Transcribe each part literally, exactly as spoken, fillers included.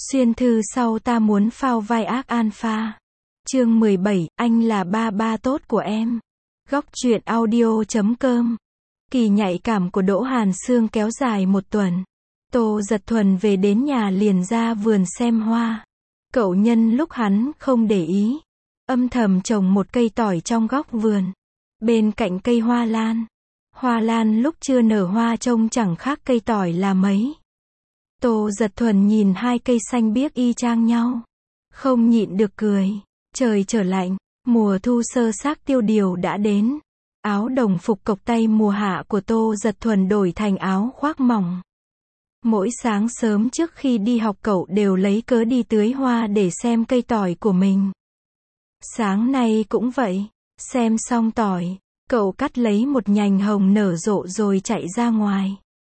Xuyên thư sau ta muốn phao vai ác alpha. Chương mười bảy, anh là ba ba tốt của em. Góc truyện audio chấm com. Kỳ nhạy cảm của Đỗ Hàn Sương kéo dài một tuần. Tô Dật Thuần về đến nhà liền ra vườn xem hoa. Cậu nhân lúc hắn không để ý, âm thầm trồng một cây tỏi trong góc vườn, bên cạnh cây hoa lan. Hoa lan lúc chưa nở hoa trông chẳng khác cây tỏi là mấy. Tô Dật Thuần nhìn hai cây xanh biếc y chang nhau, không nhịn được cười. Trời trở lạnh, mùa thu sơ xác tiêu điều đã đến. Áo đồng phục cộc tay mùa hạ của Tô Dật Thuần đổi thành áo khoác mỏng. Mỗi sáng sớm trước khi đi học cậu đều lấy cớ đi tưới hoa để xem cây tỏi của mình. Sáng nay cũng vậy, xem xong tỏi, cậu cắt lấy một nhành hồng nở rộ rồi chạy ra ngoài.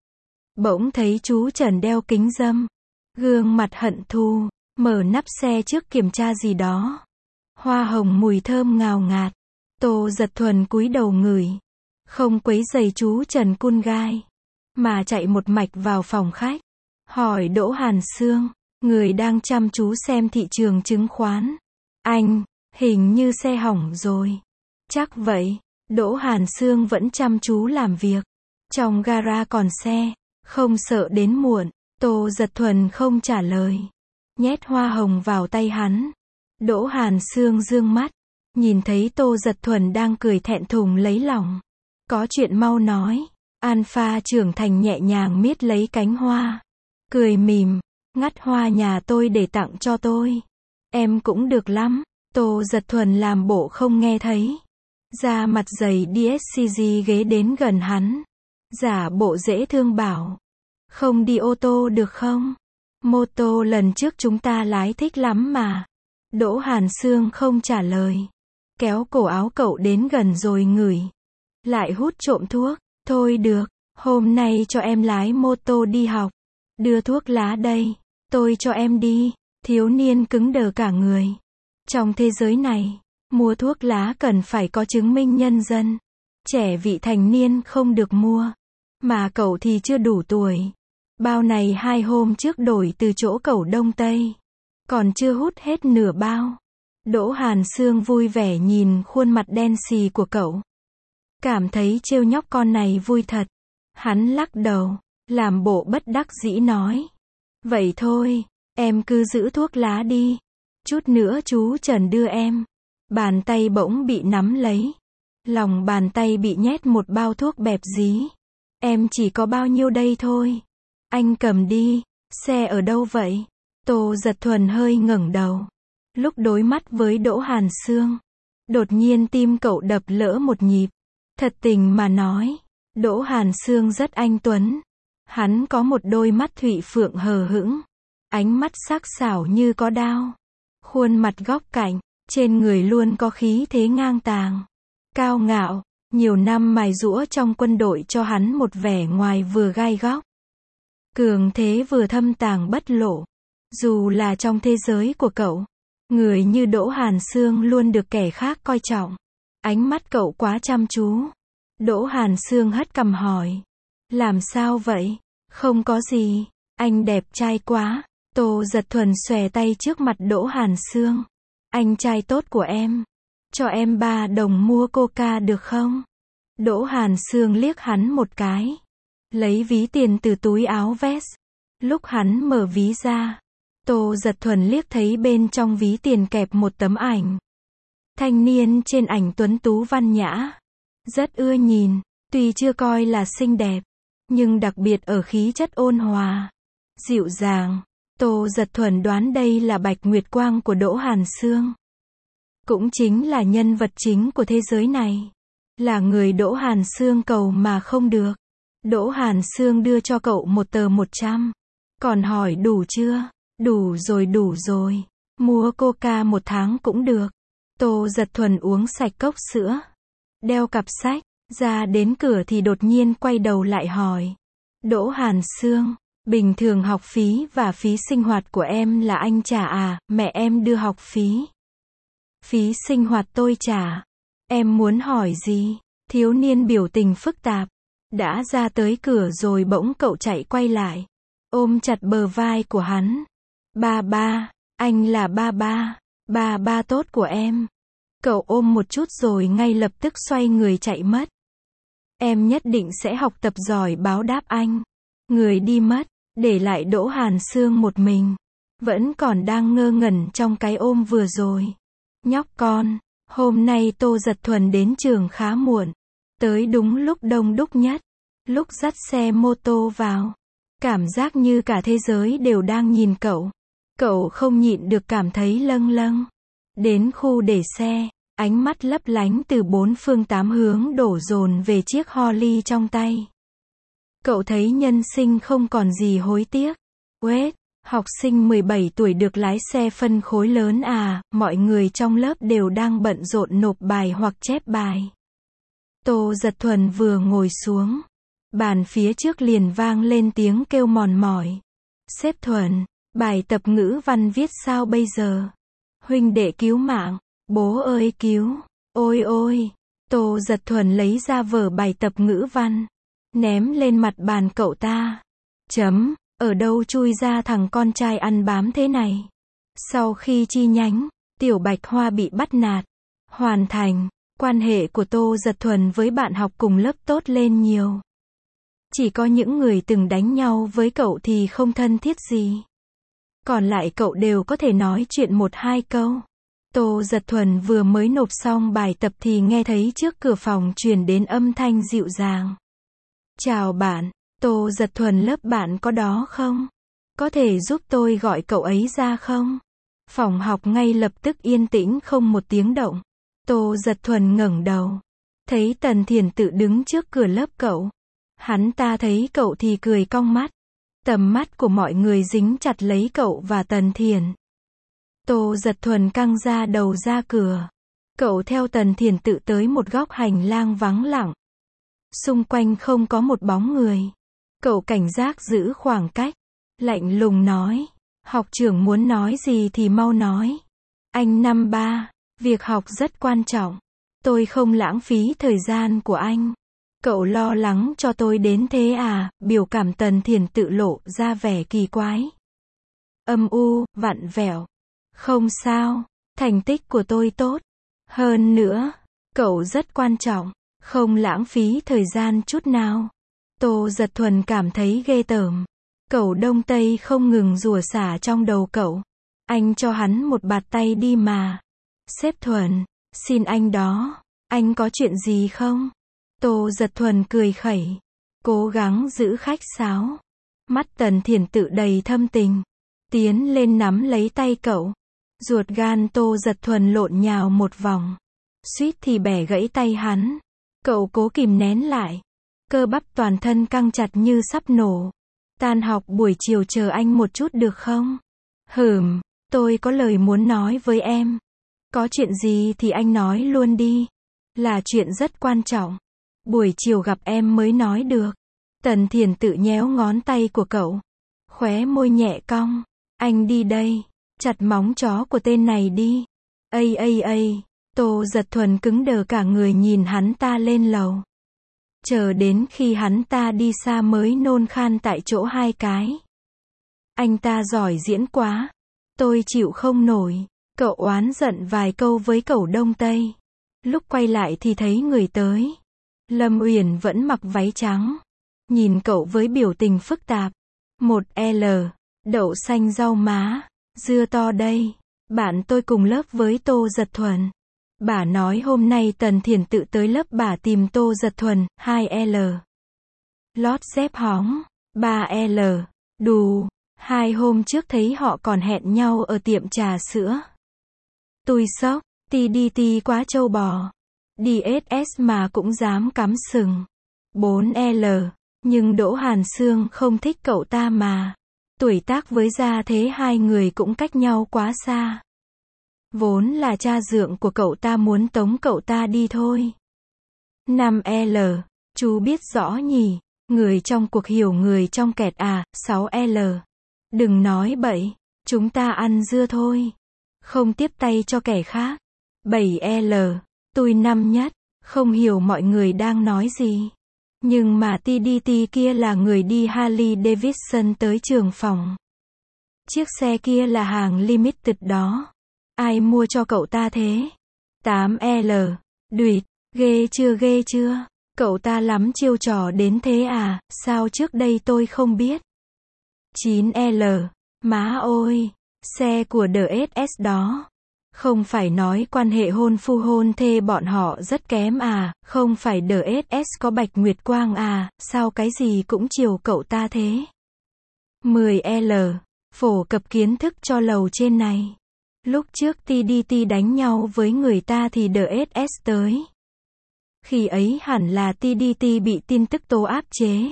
Bỗng thấy chú Trần đeo kính râm, gương mặt hận thù, mở nắp xe trước kiểm tra gì đó. Hoa hồng mùi thơm ngào ngạt. Tô Dật Thuần cúi đầu ngửi, không quấy rầy chú Trần cun gai, mà chạy một mạch vào phòng khách, hỏi Đỗ Hàn Sương, người đang chăm chú xem thị trường chứng khoán. Anh, hình như xe hỏng rồi. Chắc vậy. Đỗ Hàn Sương vẫn chăm chú làm việc. Trong gara còn xe, không sợ đến muộn. Tô Dật Thuần không trả lời, nhét hoa hồng vào tay hắn. Đỗ Hàn Sương dương mắt, nhìn thấy Tô Dật Thuần đang cười thẹn thùng lấy lòng. Có chuyện mau nói. Alpha trưởng thành nhẹ nhàng miết lấy cánh hoa, cười mỉm, ngắt hoa nhà tôi để tặng cho tôi. Em cũng được lắm. Tô Dật Thuần làm bộ không nghe thấy, ra mặt dày đi ét xê giê ghế đến gần hắn, giả bộ dễ thương bảo, không đi ô tô được không? Mô tô lần trước chúng ta lái thích lắm mà. Đỗ Hàn Sương không trả lời, kéo cổ áo cậu đến gần rồi ngửi, lại hút trộm thuốc. Thôi được, hôm nay cho em lái mô tô đi học. Đưa thuốc lá đây, tôi cho em đi. Thiếu niên cứng đờ cả người. Trong thế giới này, mua thuốc lá cần phải có chứng minh nhân dân. Trẻ vị thành niên không được mua. Mà cậu thì chưa đủ tuổi. Bao này hai hôm trước đổi từ chỗ cậu Đông Tây, còn chưa hút hết nửa bao. Đỗ Hàn Sương vui vẻ nhìn khuôn mặt đen xì của cậu, cảm thấy trêu nhóc con này vui thật. Hắn lắc đầu, làm bộ bất đắc dĩ nói, vậy thôi, em cứ giữ thuốc lá đi. Chút nữa chú Trần đưa em. Bàn tay bỗng bị nắm lấy, lòng bàn tay bị nhét một bao thuốc bẹp dí. Em chỉ có bao nhiêu đây thôi. Anh cầm đi. Xe ở đâu vậy? Tô Dật Thuần hơi ngẩng đầu. Lúc đối mắt với Đỗ Hàn Sương, đột nhiên tim cậu đập lỡ một nhịp. Thật tình mà nói, Đỗ Hàn Sương rất anh tuấn. Hắn có một đôi mắt thụy phượng hờ hững, ánh mắt sắc sảo như có đao, khuôn mặt góc cạnh, trên người luôn có khí thế ngang tàng, cao ngạo. Nhiều năm mài giũa trong quân đội cho hắn một vẻ ngoài vừa gai góc, cường thế vừa thâm tàng bất lộ. Dù là trong thế giới của cậu, người như Đỗ Hàn Sương luôn được kẻ khác coi trọng. Ánh mắt cậu quá chăm chú. Đỗ Hàn Sương hất cằm hỏi, làm sao vậy? Không có gì, anh đẹp trai quá. Tô Dật Thuần xòe tay trước mặt Đỗ Hàn Sương, anh trai tốt của em, cho em ba đồng mua coca được không? Đỗ Hàn Sương liếc hắn một cái, lấy ví tiền từ túi áo vest. Lúc hắn mở ví ra, Tô Dật Thuần liếc thấy bên trong ví tiền kẹp một tấm ảnh. Thanh niên trên ảnh tuấn tú văn nhã, rất ưa nhìn. Tuy chưa coi là xinh đẹp, nhưng đặc biệt ở khí chất ôn hòa, dịu dàng. Tô Dật Thuần đoán đây là Bạch Nguyệt Quang của Đỗ Hàn Sương, cũng chính là nhân vật chính của thế giới này, là người Đỗ Hàn Sương cầu mà không được. Đỗ Hàn Sương đưa cho cậu một tờ một trăm, còn hỏi đủ chưa? Đủ rồi đủ rồi, mua coca một tháng cũng được. Tô Dật Thuần uống sạch cốc sữa, đeo cặp sách, ra đến cửa thì đột nhiên quay đầu lại hỏi, Đỗ Hàn Sương, bình thường học phí và phí sinh hoạt của em là anh trả à? Mẹ em đưa học phí. Phí sinh hoạt tôi trả. Em muốn hỏi gì? Thiếu niên biểu tình phức tạp, đã ra tới cửa rồi bỗng cậu chạy quay lại, ôm chặt bờ vai của hắn. Ba ba, anh là ba ba, ba ba tốt của em. Cậu ôm một chút rồi ngay lập tức xoay người chạy mất. Em nhất định sẽ học tập giỏi báo đáp anh. Người đi mất, để lại Đỗ Hàn Sương một mình. Vẫn còn đang ngơ ngẩn trong cái ôm vừa rồi. Nhóc con, hôm nay Tô Dật Thuần đến trường khá muộn. Tới đúng lúc đông đúc nhất. Lúc dắt xe mô tô vào. Cảm giác như cả thế giới đều đang nhìn cậu. Cậu không nhịn được cảm thấy lâng lâng. Đến khu để xe, ánh mắt lấp lánh từ bốn phương tám hướng đổ dồn về chiếc Holly trong tay. Cậu thấy nhân sinh không còn gì hối tiếc. Wait, học sinh mười bảy tuổi được lái xe phân khối lớn à, mọi người trong lớp đều đang bận rộn nộp bài hoặc chép bài. Tô Dật Thuần vừa ngồi xuống. Bàn phía trước liền vang lên tiếng kêu mòn mỏi. Sếp Thuần, bài tập ngữ văn viết sao bây giờ? Huynh đệ cứu mạng, bố ơi cứu, ôi ôi. Tô Dật Thuần lấy ra vở bài tập ngữ văn, ném lên mặt bàn cậu ta. Chấm, ở đâu chui ra thằng con trai ăn bám thế này? Sau khi chi nhánh, Tiểu Bạch Hoa bị bắt nạt, hoàn thành, quan hệ của Tô Dật Thuần với bạn học cùng lớp tốt lên nhiều. Chỉ có những người từng đánh nhau với cậu thì không thân thiết gì. Còn lại cậu đều có thể nói chuyện một hai câu. Tô Dật Thuần vừa mới nộp xong bài tập thì nghe thấy trước cửa phòng truyền đến âm thanh dịu dàng. Chào bạn, Tô Dật Thuần lớp bạn có đó không? Có thể giúp tôi gọi cậu ấy ra không? Phòng học ngay lập tức yên tĩnh không một tiếng động. Tô Dật Thuần ngẩng đầu. Thấy Tần Thiển tự đứng trước cửa lớp cậu. Hắn ta thấy cậu thì cười cong mắt. Tầm mắt của mọi người dính chặt lấy cậu và Tần Thiển. Tô Dật Thuần căng ra đầu ra cửa. Cậu theo Tần Thiển tự tới một góc hành lang vắng lặng. Xung quanh không có một bóng người. Cậu cảnh giác giữ khoảng cách. Lạnh lùng nói. Học trưởng muốn nói gì thì mau nói. Anh năm ba, việc học rất quan trọng. Tôi không lãng phí thời gian của anh. Cậu lo lắng cho tôi đến thế à? Biểu cảm Tần Thiển tự lộ ra vẻ kỳ quái. Âm u, vặn vẹo. Không sao, thành tích của tôi tốt. Hơn nữa, cậu rất quan trọng, không lãng phí thời gian chút nào. Tô Dật Thuần cảm thấy ghê tởm. Cậu Đông Tây không ngừng rủa xả trong đầu cậu. Anh cho hắn một bạt tay đi mà. Sếp Thuần, xin anh đó, anh có chuyện gì không? Tô Dật Thuần cười khẩy, cố gắng giữ khách sáo. Mắt Tần Thiển tự đầy thâm tình, tiến lên nắm lấy tay cậu. Ruột gan Tô Dật Thuần lộn nhào một vòng, suýt thì bẻ gãy tay hắn. Cậu cố kìm nén lại, cơ bắp toàn thân căng chặt như sắp nổ. Tan học buổi chiều chờ anh một chút được không? Hửm, tôi có lời muốn nói với em. Có chuyện gì thì anh nói luôn đi. Là chuyện rất quan trọng. Buổi chiều gặp em mới nói được. Tần Thiển tự nhéo ngón tay của cậu. Khóe môi nhẹ cong. Anh đi đây. Chặt móng chó của tên này đi. Ây ây ây. Tô Dật Thuần cứng đờ cả người nhìn hắn ta lên lầu. Chờ đến khi hắn ta đi xa mới nôn khan tại chỗ hai cái. Anh ta giỏi diễn quá. Tôi chịu không nổi. Cậu oán giận vài câu với cậu Đông Tây. Lúc quay lại thì thấy người tới. Lâm Uyển vẫn mặc váy trắng. Nhìn cậu với biểu tình phức tạp. Một L. Đậu xanh rau má. Dưa to đây. Bạn tôi cùng lớp với Tô Dật Thuần. Bà nói hôm nay Tần Thiển tự tới lớp bà tìm Tô Dật Thuần. Hai L. Lót dép hóng. Ba L. Đù. Hai hôm trước thấy họ còn hẹn nhau ở tiệm trà sữa. Tôi sốc. Ti đi ti quá trâu bò. đê ét ét mà cũng dám cắm sừng. Bốn L. Nhưng Đỗ Hàn Sương không thích cậu ta mà. Tuổi tác với gia thế hai người cũng cách nhau quá xa. Vốn là cha dượng của cậu ta muốn tống cậu ta đi thôi. Năm L. Chú biết rõ nhỉ. Người trong cuộc hiểu người trong kẹt à. Sáu L. Đừng nói bậy. Chúng ta ăn dưa thôi. Không tiếp tay cho kẻ khác. Bảy L. Tôi năm nhất. Không hiểu mọi người đang nói gì. Nhưng mà tê đê tê kia là người đi Harley Davidson tới trường phòng. Chiếc xe kia là hàng limited đó. Ai mua cho cậu ta thế? tám L. Đuyệt, ghê chưa ghê chưa? Cậu ta lắm chiêu trò đến thế à, sao trước đây tôi không biết? chín L. Má ôi, xe của đê ét ét đó. Không phải nói quan hệ hôn phu hôn thê bọn họ rất kém à, không phải đê ét ét có Bạch Nguyệt Quang à, sao cái gì cũng chiều cậu ta thế? mười L. Phổ cập kiến thức cho lầu trên này. Lúc trước tê đê tê đánh nhau với người ta thì đê ét ét tới. Khi ấy hẳn là tê đê tê bị tin tức tố áp chế.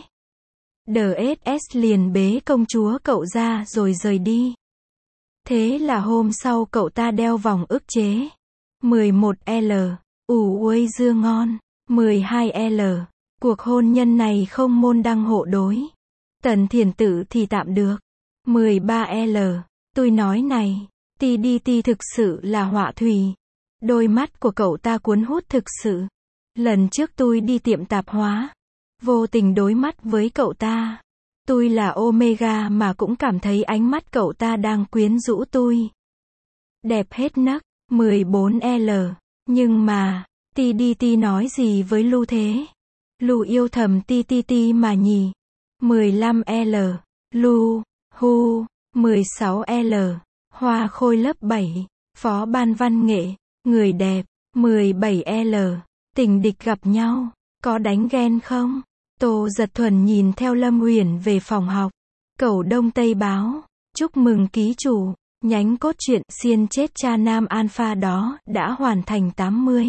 đê ét ét liền bế công chúa cậu ra rồi rời đi. Thế là hôm sau cậu ta đeo vòng ức chế. mười một L. Ủ uôi dưa ngon. mười hai L. Cuộc hôn nhân này không môn đăng hộ đối. Tần Thiển Tự thì tạm được. mười ba L. Tôi nói này, tê đê tê thực sự là họa thủy. Đôi mắt của cậu ta cuốn hút thực sự. Lần trước tôi đi tiệm tạp hóa, vô tình đối mắt với cậu ta. Tôi là Omega mà cũng cảm thấy ánh mắt cậu ta đang quyến rũ tôi. Đẹp hết nấc. mười bốn L. Nhưng mà, tê đê tê nói gì với Lu thế? Lu yêu thầm tê tê tê mà nhỉ? mười lăm L. Lu, hu. mười sáu L. Hoa khôi lớp bảy. Phó ban văn nghệ. Người đẹp. mười bảy L. Tình địch gặp nhau. Có đánh ghen không? Tô Giật Thuần nhìn theo Lâm Uyển về phòng học. Cẩu Đông Tây báo. Chúc mừng ký chủ. Nhánh cốt truyện Xiên chết cha nam alpha đó đã hoàn thành tám mươi.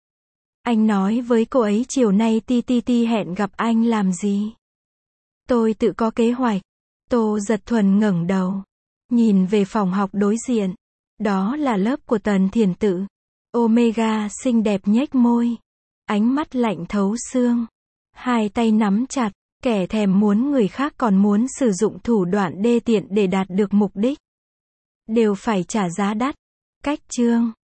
Anh nói với cô ấy chiều nay tê tê tê hẹn gặp anh làm gì? Tôi tự có kế hoạch. Tô Giật Thuần ngẩng đầu. Nhìn về phòng học đối diện. Đó là lớp của Tần Thiển Tự. Omega xinh đẹp nhếch môi. Ánh mắt lạnh thấu xương. Hai tay nắm chặt. Kẻ thèm muốn người khác còn muốn sử dụng thủ đoạn đê tiện để đạt được mục đích. Đều phải trả giá đắt. Cách chương.